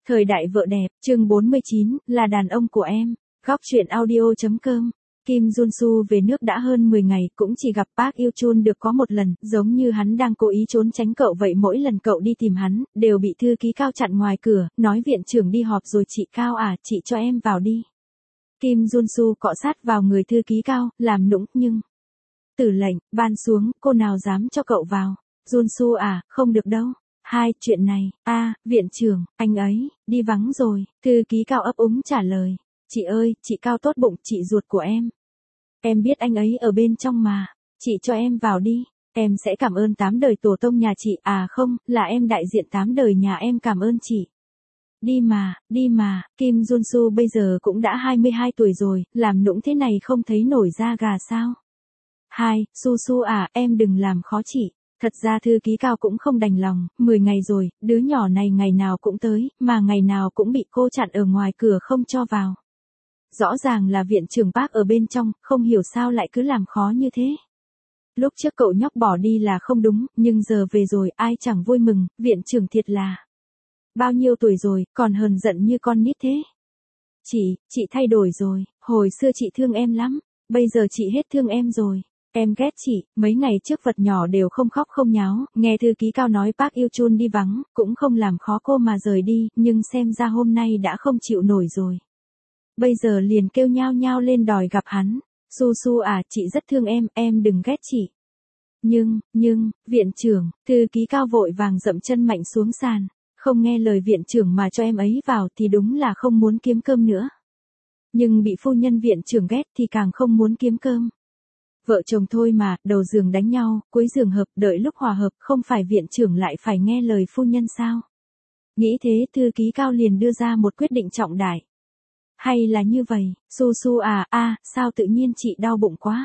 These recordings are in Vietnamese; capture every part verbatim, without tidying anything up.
Thời đại vợ đẹp, chương bốn mươi chín, là đàn ông của em. Góc truyện audio.com. Kim Jun-soo về nước đã hơn mười ngày, cũng chỉ gặp Park Hyo-chun được có một lần, giống như hắn đang cố ý trốn tránh cậu vậy. Mỗi lần cậu đi tìm hắn, đều bị thư ký Cao chặn ngoài cửa, nói viện trưởng đi họp rồi. Chị Cao à, chị cho em vào đi. Kim Jun-soo cọ sát vào người thư ký Cao, làm nũng, nhưng tử lệnh, ban xuống, cô nào dám cho cậu vào. Jun-soo à, không được đâu. Hai, chuyện này, a à, viện trưởng, anh ấy, đi vắng rồi, thư ký Cao ấp úng trả lời. Chị ơi, chị Cao tốt bụng, chị ruột của em. Em biết anh ấy ở bên trong mà, chị cho em vào đi, em sẽ cảm ơn tám đời tổ tông nhà chị, à không, là em đại diện tám đời nhà em cảm ơn chị. Đi mà, đi mà, Kim Jun-soo bây giờ cũng đã hai mươi hai tuổi rồi, làm nũng thế này không thấy nổi da gà sao? Hai, Su-su à, em đừng làm khó chị. Thật ra thư ký Cao cũng không đành lòng, mười ngày rồi, đứa nhỏ này ngày nào cũng tới, mà ngày nào cũng bị cô chặn ở ngoài cửa không cho vào. Rõ ràng là viện trưởng Park ở bên trong, không hiểu sao lại cứ làm khó như thế. Lúc trước cậu nhóc bỏ đi là không đúng, nhưng giờ về rồi ai chẳng vui mừng, viện trưởng thiệt là. Bao nhiêu tuổi rồi, còn hờn giận như con nít thế. Chị, chị thay đổi rồi, hồi xưa chị thương em lắm, bây giờ chị hết thương em rồi. Em ghét chị, mấy ngày trước vật nhỏ đều không khóc không nháo, nghe thư ký Cao nói Park Hyo-chun đi vắng, cũng không làm khó cô mà rời đi, nhưng xem ra hôm nay đã không chịu nổi rồi. Bây giờ liền kêu nhao nhao lên đòi gặp hắn. Su-su à, chị rất thương em, em đừng ghét chị. Nhưng, nhưng, viện trưởng, thư ký Cao vội vàng dậm chân mạnh xuống sàn, không nghe lời viện trưởng mà cho em ấy vào thì đúng là không muốn kiếm cơm nữa. Nhưng bị phu nhân viện trưởng ghét thì càng không muốn kiếm cơm. Vợ chồng thôi mà, đầu giường đánh nhau, cuối giường hợp, đợi lúc hòa hợp, không phải viện trưởng lại phải nghe lời phu nhân sao? Nghĩ thế, thư ký Cao liền đưa ra một quyết định trọng đại. Hay là như vậy, Su-su à, a, à, sao tự nhiên chị đau bụng quá?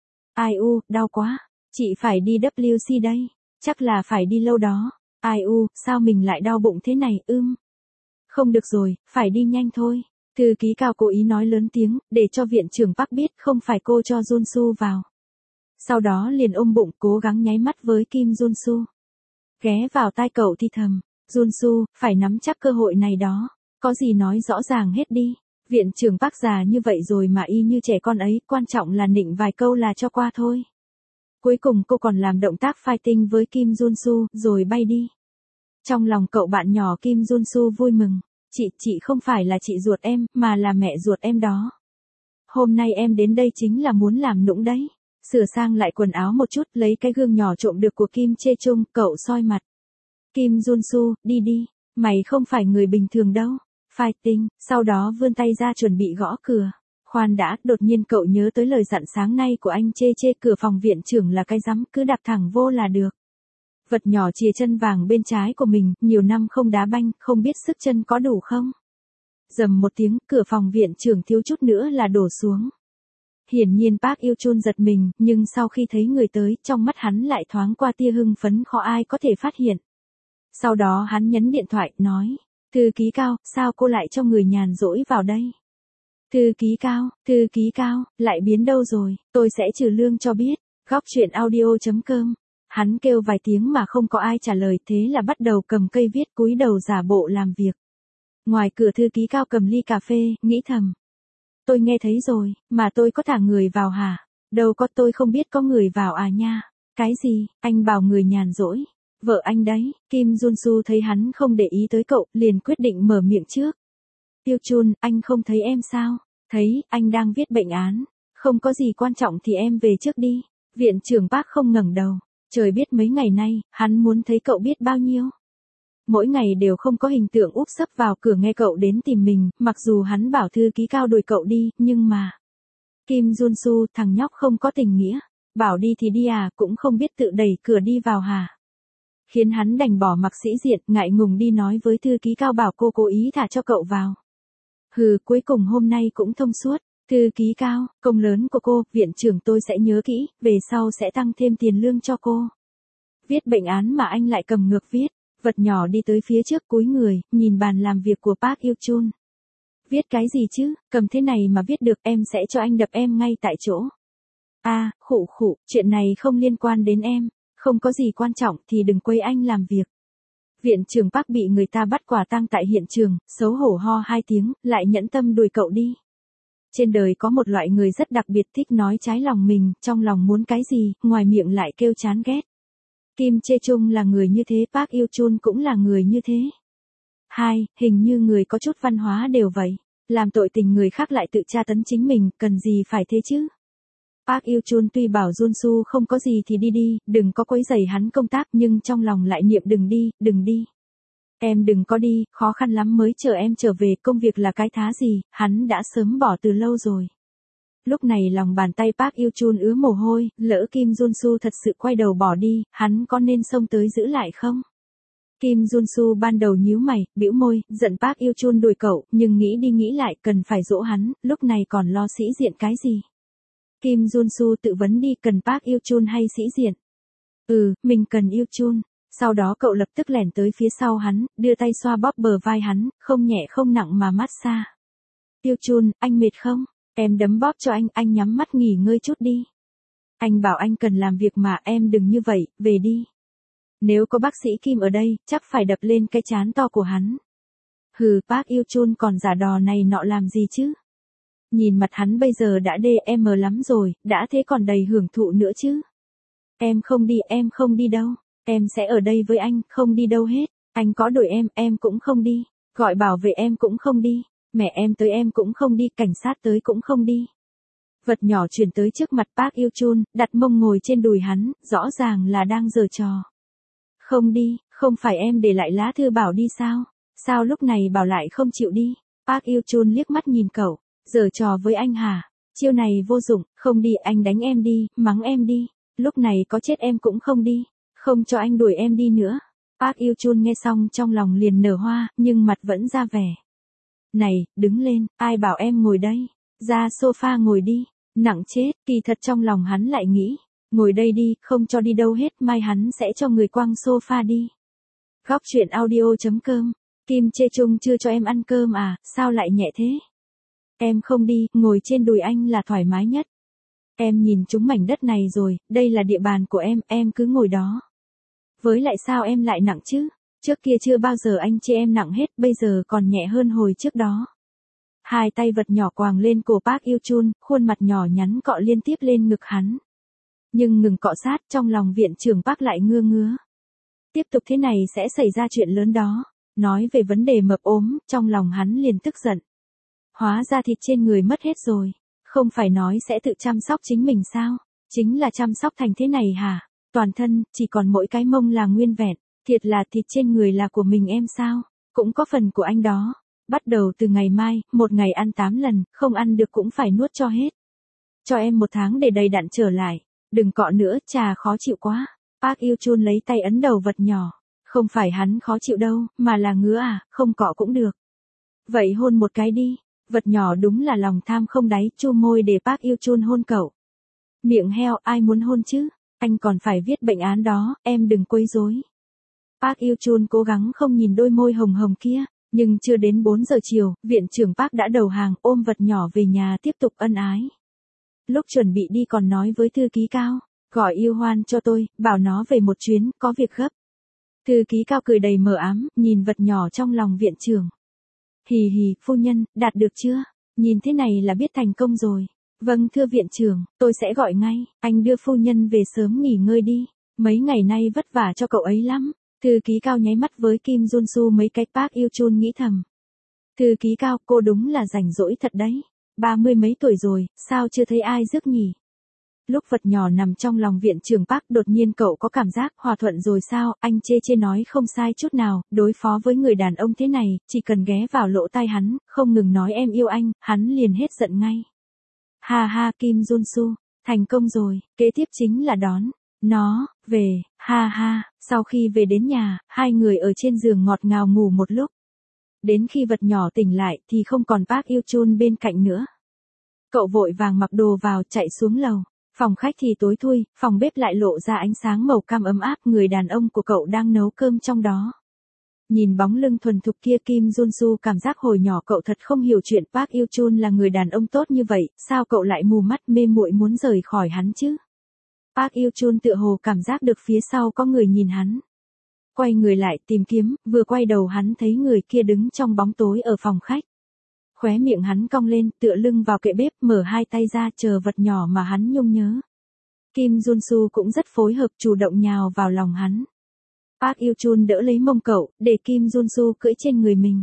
Ai u, đau quá, chị phải đi vê kép xê đây, chắc là phải đi lâu đó. Ai u, sao mình lại đau bụng thế này, ưm. Không được rồi, phải đi nhanh thôi. Thư ký Cao cố ý nói lớn tiếng, để cho viện trưởng Park biết không phải cô cho Jun-soo vào. Sau đó liền ôm bụng cố gắng nháy mắt với Kim Jun-soo. Ghé vào tai cậu thì thầm, Jun-soo, phải nắm chắc cơ hội này đó, có gì nói rõ ràng hết đi. Viện trưởng Park già như vậy rồi mà y như trẻ con ấy, quan trọng là nịnh vài câu là cho qua thôi. Cuối cùng cô còn làm động tác fighting với Kim Jun-soo, rồi bay đi. Trong lòng cậu bạn nhỏ Kim Jun-soo vui mừng. Chị, chị không phải là chị ruột em, mà là mẹ ruột em đó. Hôm nay em đến đây chính là muốn làm nũng đấy. Sửa sang lại quần áo một chút, lấy cái gương nhỏ trộm được của Kim Chae-chung, cậu soi mặt. Kim Jun-soo, đi đi, mày không phải người bình thường đâu. Fighting, sau đó vươn tay ra chuẩn bị gõ cửa. Khoan đã, đột nhiên cậu nhớ tới lời dặn sáng nay của anh Chê Chê, cửa phòng viện trưởng là cái rắm, cứ đạp thẳng vô là được. Vật nhỏ chìa chân vàng bên trái của mình, nhiều năm không đá banh, không biết sức chân có đủ không? Rầm một tiếng, cửa phòng viện trưởng thiếu chút nữa là đổ xuống. Hiển nhiên Park Hyo-chun giật mình, nhưng sau khi thấy người tới, trong mắt hắn lại thoáng qua tia hưng phấn khó ai có thể phát hiện. Sau đó hắn nhấn điện thoại, nói, thư ký Cao, sao cô lại cho người nhàn rỗi vào đây? Thư ký Cao, thư ký Cao, lại biến đâu rồi, tôi sẽ trừ lương cho biết. Góc truyện audio.com. Hắn kêu vài tiếng mà không có ai trả lời, thế là bắt đầu cầm cây viết, cúi đầu giả bộ làm việc. Ngoài cửa thư ký Cao cầm ly cà phê, nghĩ thầm. Tôi nghe thấy rồi, mà tôi có thả người vào hả? Đâu có, tôi không biết có người vào à nha. Cái gì, anh bảo người nhàn rỗi. Vợ anh đấy. Kim Jun-soo thấy hắn không để ý tới cậu, liền quyết định mở miệng trước. Hyo-chun, anh không thấy em sao? Thấy, anh đang viết bệnh án. Không có gì quan trọng thì em về trước đi. Viện trưởng Park không ngẩng đầu. Trời biết mấy ngày nay, hắn muốn thấy cậu biết bao nhiêu. Mỗi ngày đều không có hình tượng úp sấp vào cửa nghe cậu đến tìm mình, mặc dù hắn bảo thư ký Cao đuổi cậu đi, nhưng mà. Kim Jun-soo, thằng nhóc không có tình nghĩa. Bảo đi thì đi à, cũng không biết tự đẩy cửa đi vào hả? Khiến hắn đành bỏ mặc sĩ diện, ngại ngùng đi nói với thư ký Cao bảo cô cố ý thả cho cậu vào. Hừ, cuối cùng hôm nay cũng thông suốt. Thư ký Cao, công lớn của cô, viện trưởng tôi sẽ nhớ kỹ, về sau sẽ tăng thêm tiền lương cho cô. Viết bệnh án mà anh lại cầm ngược viết, vật nhỏ đi tới phía trước cúi người, nhìn bàn làm việc của Park Hyo-chun. Viết cái gì chứ, cầm thế này mà viết được, em sẽ cho anh đập em ngay tại chỗ. A, à, khụ khụ, chuyện này không liên quan đến em, không có gì quan trọng thì đừng quấy anh làm việc. Viện trưởng Park bị người ta bắt quả tang tại hiện trường, xấu hổ ho hai tiếng, lại nhẫn tâm đuổi cậu đi. Trên đời có một loại người rất đặc biệt thích nói trái lòng mình, trong lòng muốn cái gì, ngoài miệng lại kêu chán ghét. Kim Chae Chung là người như thế, Park Hyo Chun cũng là người như thế. Hai, hình như người có chút văn hóa đều vậy. Làm tội tình người khác lại tự tra tấn chính mình, cần gì phải thế chứ? Park Hyo Chun tuy bảo Junsu không có gì thì đi đi, đừng có quấy rầy hắn công tác, nhưng trong lòng lại niệm đừng đi, đừng đi. Em đừng có đi, khó khăn lắm mới chờ em trở về, công việc là cái thá gì, hắn đã sớm bỏ từ lâu rồi. Lúc này lòng bàn tay Park Hyo Chun ứa mồ hôi, lỡ Kim Junsu thật sự quay đầu bỏ đi, hắn có nên xông tới giữ lại không? Kim Junsu ban đầu nhíu mày, bĩu môi, giận Park Hyo Chun đuổi cậu, nhưng nghĩ đi nghĩ lại, cần phải dỗ hắn, lúc này còn lo sĩ diện cái gì? Kim Junsu tự vấn đi, cần Park Hyo Chun hay sĩ diện? Ừ, mình cần Hyo Chun. Sau đó cậu lập tức lẻn tới phía sau hắn, đưa tay xoa bóp bờ vai hắn, không nhẹ không nặng mà massage. Hyo Chun, anh mệt không? Em đấm bóp cho anh, anh nhắm mắt nghỉ ngơi chút đi. Anh bảo anh cần làm việc mà, em đừng như vậy, về đi. Nếu có bác sĩ Kim ở đây, chắc phải đập lên cái trán to của hắn. Hừ, Park Hyo Chun còn giả đò này nọ làm gì chứ? Nhìn mặt hắn bây giờ đã đê em lắm rồi, đã thế còn đầy hưởng thụ nữa chứ. Em không đi, em không đi đâu. Em sẽ ở đây với anh, không đi đâu hết. Anh có đuổi em, em cũng không đi. Gọi bảo vệ em cũng không đi. Mẹ em tới em cũng không đi, cảnh sát tới cũng không đi. Vật nhỏ chuyển tới trước mặt Park Hyo Chun, đặt mông ngồi trên đùi hắn, rõ ràng là đang giở trò. Không đi, không phải em để lại lá thư bảo đi sao? Sao lúc này bảo lại không chịu đi? Park Hyo Chun liếc mắt nhìn cậu, giở trò với anh hả? Chiêu này vô dụng, không đi anh đánh em đi, mắng em đi. Lúc này có chết em cũng không đi, không cho anh đuổi em đi nữa. Park Hyo Chun nghe xong trong lòng liền nở hoa, nhưng mặt vẫn ra vẻ. Này, đứng lên, ai bảo em ngồi đây? Ra sofa ngồi đi, nặng chết, kỳ thật trong lòng hắn lại nghĩ. Ngồi đây đi, không cho đi đâu hết, mai hắn sẽ cho người quăng sofa đi. Góc truyện audio chấm com, Kim Chae Chung chưa cho em ăn cơm à, sao lại nhẹ thế? Em không đi, ngồi trên đùi anh là thoải mái nhất. Em nhìn chúng mảnh đất này rồi, đây là địa bàn của em, em cứ ngồi đó. Với lại sao em lại nặng chứ? Trước kia chưa bao giờ anh chê em nặng hết, bây giờ còn nhẹ hơn hồi trước đó. Hai tay vật nhỏ quàng lên cổ Park Hyo Chun, khuôn mặt nhỏ nhắn cọ liên tiếp lên ngực hắn. Nhưng ngừng cọ sát, trong lòng viện trưởng Park lại ngưa ngứa. Tiếp tục thế này sẽ xảy ra chuyện lớn đó. Nói về vấn đề mập ốm, trong lòng hắn liền tức giận. Hóa ra thịt trên người mất hết rồi. Không phải nói sẽ tự chăm sóc chính mình sao? Chính là chăm sóc thành thế này hả? Toàn thân, chỉ còn mỗi cái mông là nguyên vẹn. Thiệt là thịt trên người là của mình em sao? Cũng có phần của anh đó. Bắt đầu từ ngày mai, một ngày ăn tám lần, không ăn được cũng phải nuốt cho hết. Cho em một tháng để đầy đặn trở lại. Đừng cọ nữa, chà khó chịu quá. Park Hyo Chun lấy tay ấn đầu vật nhỏ. Không phải hắn khó chịu đâu, mà là ngứa à, không cọ cũng được. Vậy hôn một cái đi. Vật nhỏ đúng là lòng tham không đáy, chu môi để Park Hyo Chun hôn cậu. Miệng heo, ai muốn hôn chứ? Anh còn phải viết bệnh án đó, em đừng quấy rối. Park Hyo Chun cố gắng không nhìn đôi môi hồng hồng kia, nhưng chưa đến bốn giờ chiều, viện trưởng Park đã đầu hàng ôm vật nhỏ về nhà tiếp tục ân ái. Lúc chuẩn bị đi còn nói với thư ký Cao, gọi Yêu Hoan cho tôi, bảo nó về một chuyến, có việc gấp. Thư ký Cao cười đầy mờ ám, nhìn vật nhỏ trong lòng viện trưởng. Hì hì, phu nhân, đạt được chưa? Nhìn thế này là biết thành công rồi. Vâng thưa viện trưởng, tôi sẽ gọi ngay, anh đưa phu nhân về sớm nghỉ ngơi đi. Mấy ngày nay vất vả cho cậu ấy lắm. Thư ký Cao nháy mắt với Kim Junsu mấy cái. Park Hyo Chun nghĩ thầm. Thư ký Cao, cô đúng là rảnh rỗi thật đấy. Ba mươi mấy tuổi rồi, sao chưa thấy ai rước nhỉ? Lúc vật nhỏ nằm trong lòng viện trưởng Park, đột nhiên cậu có cảm giác hòa thuận rồi sao? Anh chê chê nói không sai chút nào, đối phó với người đàn ông thế này, chỉ cần ghé vào lỗ tai hắn, không ngừng nói em yêu anh, hắn liền hết giận ngay. Ha ha, Kim Junsu, thành công rồi, kế tiếp chính là đón nó về. Ha ha. Sau khi về đến nhà, hai người ở trên giường ngọt ngào ngủ một lúc. Đến khi vật nhỏ tỉnh lại thì không còn Park Hyo Chun bên cạnh nữa. Cậu vội vàng mặc đồ vào, chạy xuống lầu. Phòng khách thì tối thui, phòng bếp lại lộ ra ánh sáng màu cam ấm áp, người đàn ông của cậu đang nấu cơm trong đó. Nhìn bóng lưng thuần thục kia, Kim Junsu cảm giác hồi nhỏ cậu thật không hiểu chuyện. Park Hyo Chun là người đàn ông tốt như vậy, sao cậu lại mù mắt mê muội muốn rời khỏi hắn chứ? Park Hyo Chun tựa hồ cảm giác được phía sau có người nhìn hắn. quay người lại tìm kiếm, vừa quay đầu hắn thấy người kia đứng trong bóng tối ở phòng khách. Khóe miệng hắn cong lên, tựa lưng vào kệ bếp, mở hai tay ra chờ vật nhỏ mà hắn nhung nhớ. Kim Junsu cũng rất phối hợp, chủ động nhào vào lòng hắn. Park Hyo-chun đỡ lấy mông cậu, để Kim Junsu cưỡi trên người mình.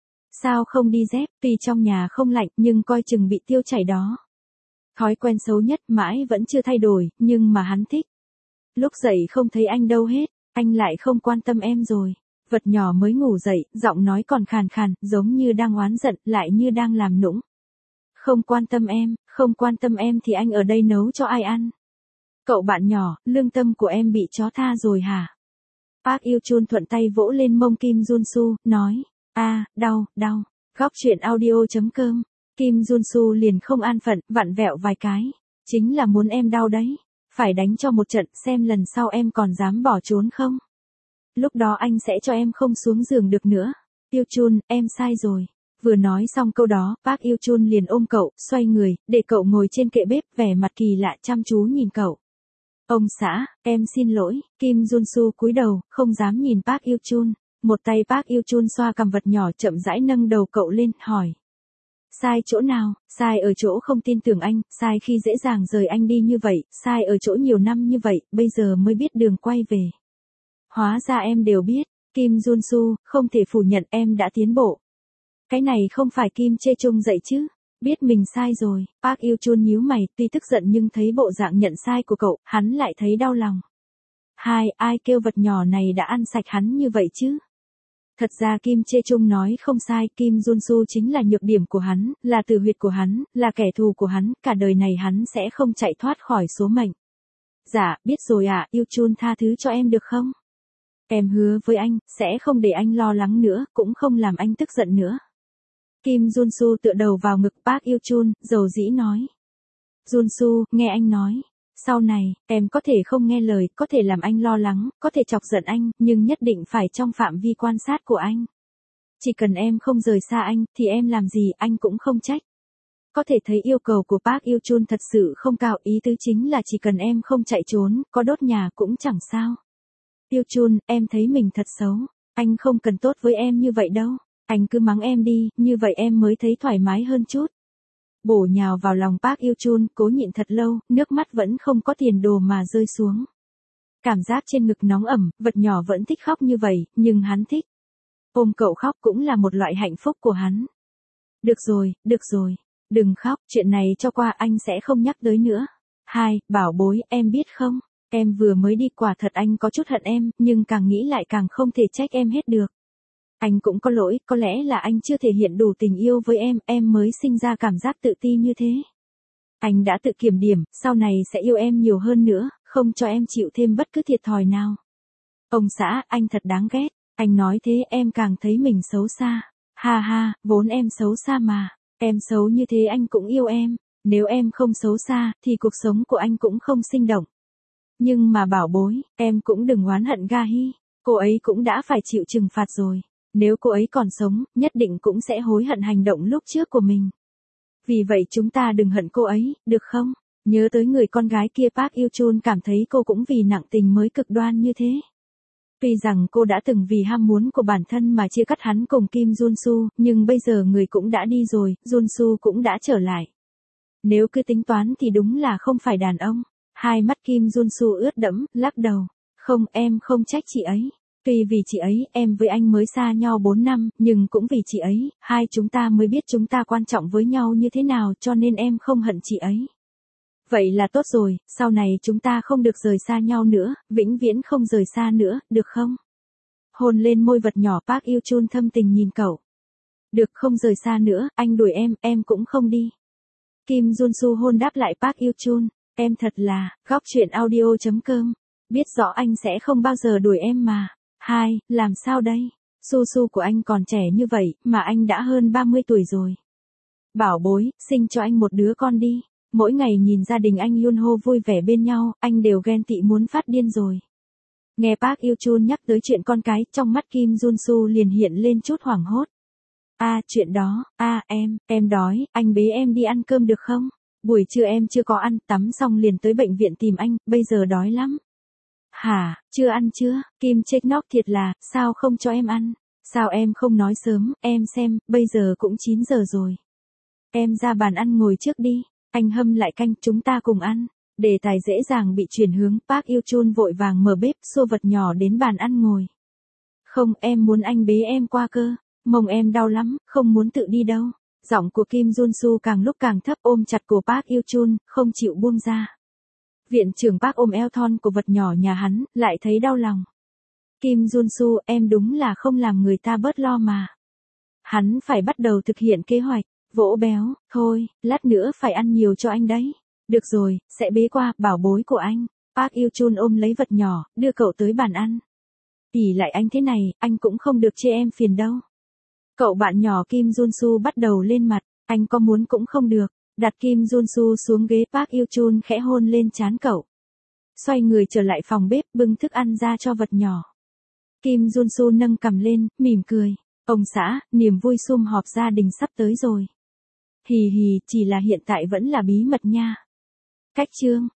Sao không đi dép, tuy trong nhà không lạnh nhưng coi chừng bị tiêu chảy đó. Thói quen xấu nhất mãi vẫn chưa thay đổi, nhưng mà hắn thích. Lúc dậy không thấy anh đâu hết, anh lại không quan tâm em rồi. Vật nhỏ mới ngủ dậy, giọng nói còn khàn khàn, giống như đang oán giận, lại như đang làm nũng. Không quan tâm em, không quan tâm em thì anh ở đây nấu cho ai ăn? Cậu bạn nhỏ, lương tâm của em bị chó tha rồi hả? Park Hyo-chun thuận tay vỗ lên mông Kim Junsu, nói, a, đau, đau. Góc truyện audio chấm com. Kim Junsu liền không an phận, vặn vẹo vài cái. Chính là muốn em đau đấy. Phải đánh cho một trận xem lần sau em còn dám bỏ trốn không. Lúc đó anh sẽ cho em không xuống giường được nữa. Hyo-chun, em sai rồi. Vừa nói xong câu đó, Park Hyo-chun liền ôm cậu, xoay người, để cậu ngồi trên kệ bếp, vẻ mặt kỳ lạ chăm chú nhìn cậu. Ông xã, em xin lỗi. Kim Junsu cúi đầu, không dám nhìn Park Hyo-chun. Một tay Park Hyo-chun xoa cằm vật nhỏ chậm rãi nâng đầu cậu lên, hỏi. Sai chỗ nào? Sai ở chỗ không tin tưởng anh, sai khi dễ dàng rời anh đi như vậy, sai ở chỗ nhiều năm như vậy, bây giờ mới biết đường quay về. Hóa ra em đều biết. Kim Junsu, không thể phủ nhận em đã tiến bộ. Cái này không phải Kim Chae-chung dạy chứ? Biết mình sai rồi. Park Hyo-chun nhíu mày, tuy tức giận nhưng thấy bộ dạng nhận sai của cậu, hắn lại thấy đau lòng. Hai, ai kêu vật nhỏ này đã ăn sạch hắn như vậy chứ? Thật ra Kim Chae-chung nói không sai, Kim Junsu chính là nhược điểm của hắn, là tử huyệt của hắn, là kẻ thù của hắn, cả đời này hắn sẽ không chạy thoát khỏi số mệnh. Dạ, biết rồi ạ, à, Hyo-chun tha thứ cho em được không? Em hứa với anh, sẽ không để anh lo lắng nữa, cũng không làm anh tức giận nữa. Kim Junsu tựa đầu vào ngực Park Hyo-chun, dầu dĩ nói. Junsu, nghe anh nói. Sau này, em có thể không nghe lời, có thể làm anh lo lắng, có thể chọc giận anh, nhưng nhất định phải trong phạm vi quan sát của anh. Chỉ cần em không rời xa anh, thì em làm gì anh cũng không trách. Có thể thấy yêu cầu của Park Hyo-chun thật sự không cao, ý tứ chính là chỉ cần em không chạy trốn, có đốt nhà cũng chẳng sao. Hyo-chun, em thấy mình thật xấu, anh không cần tốt với em như vậy đâu, anh cứ mắng em đi, như vậy em mới thấy thoải mái hơn chút. Bổ nhào vào lòng Park Hyo-chun, cố nhịn thật lâu, nước mắt vẫn không có tiền đồ mà rơi xuống. Cảm giác trên ngực nóng ẩm, vật nhỏ vẫn thích khóc như vậy, nhưng hắn thích. Ôm cậu khóc cũng là một loại hạnh phúc của hắn. Được rồi, được rồi, đừng khóc, chuyện này cho qua anh sẽ không nhắc tới nữa. Hai, bảo bối, em biết không, em vừa mới đi quả thật anh có chút hận em, nhưng càng nghĩ lại càng không thể trách em hết được. Anh cũng có lỗi, có lẽ là anh chưa thể hiện đủ tình yêu với em, em mới sinh ra cảm giác tự ti như thế. Anh đã tự kiểm điểm, sau này sẽ yêu em nhiều hơn nữa, không cho em chịu thêm bất cứ thiệt thòi nào. Ông xã, anh thật đáng ghét, anh nói thế em càng thấy mình xấu xa. Ha ha, vốn em xấu xa mà, em xấu như thế anh cũng yêu em, nếu em không xấu xa, thì cuộc sống của anh cũng không sinh động. Nhưng mà bảo bối, em cũng đừng oán hận Ga-hee, cô ấy cũng đã phải chịu trừng phạt rồi. Nếu cô ấy còn sống, nhất định cũng sẽ hối hận hành động lúc trước của mình. Vì vậy chúng ta đừng hận cô ấy, được không? Nhớ tới người con gái kia, Park Hyo-chun cảm thấy cô cũng vì nặng tình mới cực đoan như thế. Tuy rằng cô đã từng vì ham muốn của bản thân mà chia cắt hắn cùng Kim Junsu, nhưng bây giờ người cũng đã đi rồi, Junsu cũng đã trở lại. Nếu cứ tính toán thì đúng là không phải đàn ông. Hai mắt Kim Junsu ướt đẫm, lắc đầu. Không, em không trách chị ấy. Tuy vì chị ấy, em với anh mới xa nhau bốn năm, nhưng cũng vì chị ấy, hai chúng ta mới biết chúng ta quan trọng với nhau như thế nào, cho nên em không hận chị ấy. Vậy là tốt rồi, sau này chúng ta không được rời xa nhau nữa, vĩnh viễn không rời xa nữa, được không? Hôn lên môi vật nhỏ, Park Hyo-chun thâm tình nhìn cậu. Được, không rời xa nữa, anh đuổi em, em cũng không đi. Kim Junsu hôn đáp lại Park Hyo-chun, em thật là, góc truyện audio chấm com, biết rõ anh sẽ không bao giờ đuổi em mà. Hai, làm sao đây? Su Su của anh còn trẻ như vậy, mà anh đã hơn ba mươi tuổi rồi. Bảo bối, sinh cho anh một đứa con đi. Mỗi ngày nhìn gia đình anh Yunho vui vẻ bên nhau, anh đều ghen tị muốn phát điên rồi. Nghe Park Hyo-chun nhắc tới chuyện con cái, trong mắt Kim Junsu liền hiện lên chút hoảng hốt. A, à, chuyện đó, a, à, em, em đói, anh bế em đi ăn cơm được không? Buổi trưa em chưa có ăn, tắm xong liền tới bệnh viện tìm anh, bây giờ đói lắm. Hả, chưa ăn chưa? Kim trách nóc thiệt là, sao không cho em ăn? Sao em không nói sớm, em xem, bây giờ cũng chín giờ rồi. Em ra bàn ăn ngồi trước đi, anh hâm lại canh, chúng ta cùng ăn. Đề tài dễ dàng bị chuyển hướng, Park Hyo Chun vội vàng mở bếp, xô vật nhỏ đến bàn ăn ngồi. Không, em muốn anh bế em qua cơ, mông em đau lắm, không muốn tự đi đâu. Giọng của Kim Jun Soo càng lúc càng thấp, ôm chặt cổ Park Hyo Chun, không chịu buông ra. Viện trưởng Park ôm eo thon của vật nhỏ nhà hắn, lại thấy đau lòng. Kim Jun Soo, em đúng là không làm người ta bớt lo mà. Hắn phải bắt đầu thực hiện kế hoạch, vỗ béo, thôi, lát nữa phải ăn nhiều cho anh đấy. Được rồi, sẽ bế qua, bảo bối của anh. Park Hyo Chun ôm lấy vật nhỏ, đưa cậu tới bàn ăn. ỉ lại anh thế này, anh cũng không được chê em phiền đâu. Cậu bạn nhỏ Kim Jun Soo bắt đầu lên mặt, anh có muốn cũng không được. Đặt Kim Jun Soo xuống ghế, Park Hyo Chun khẽ hôn lên trán cậu. Xoay người trở lại phòng bếp, bưng thức ăn ra cho vật nhỏ. Kim Jun Soo nâng cằm lên, mỉm cười. Ông xã, niềm vui sum họp gia đình sắp tới rồi. Hì hì, chỉ là hiện tại vẫn là bí mật nha. Cách chương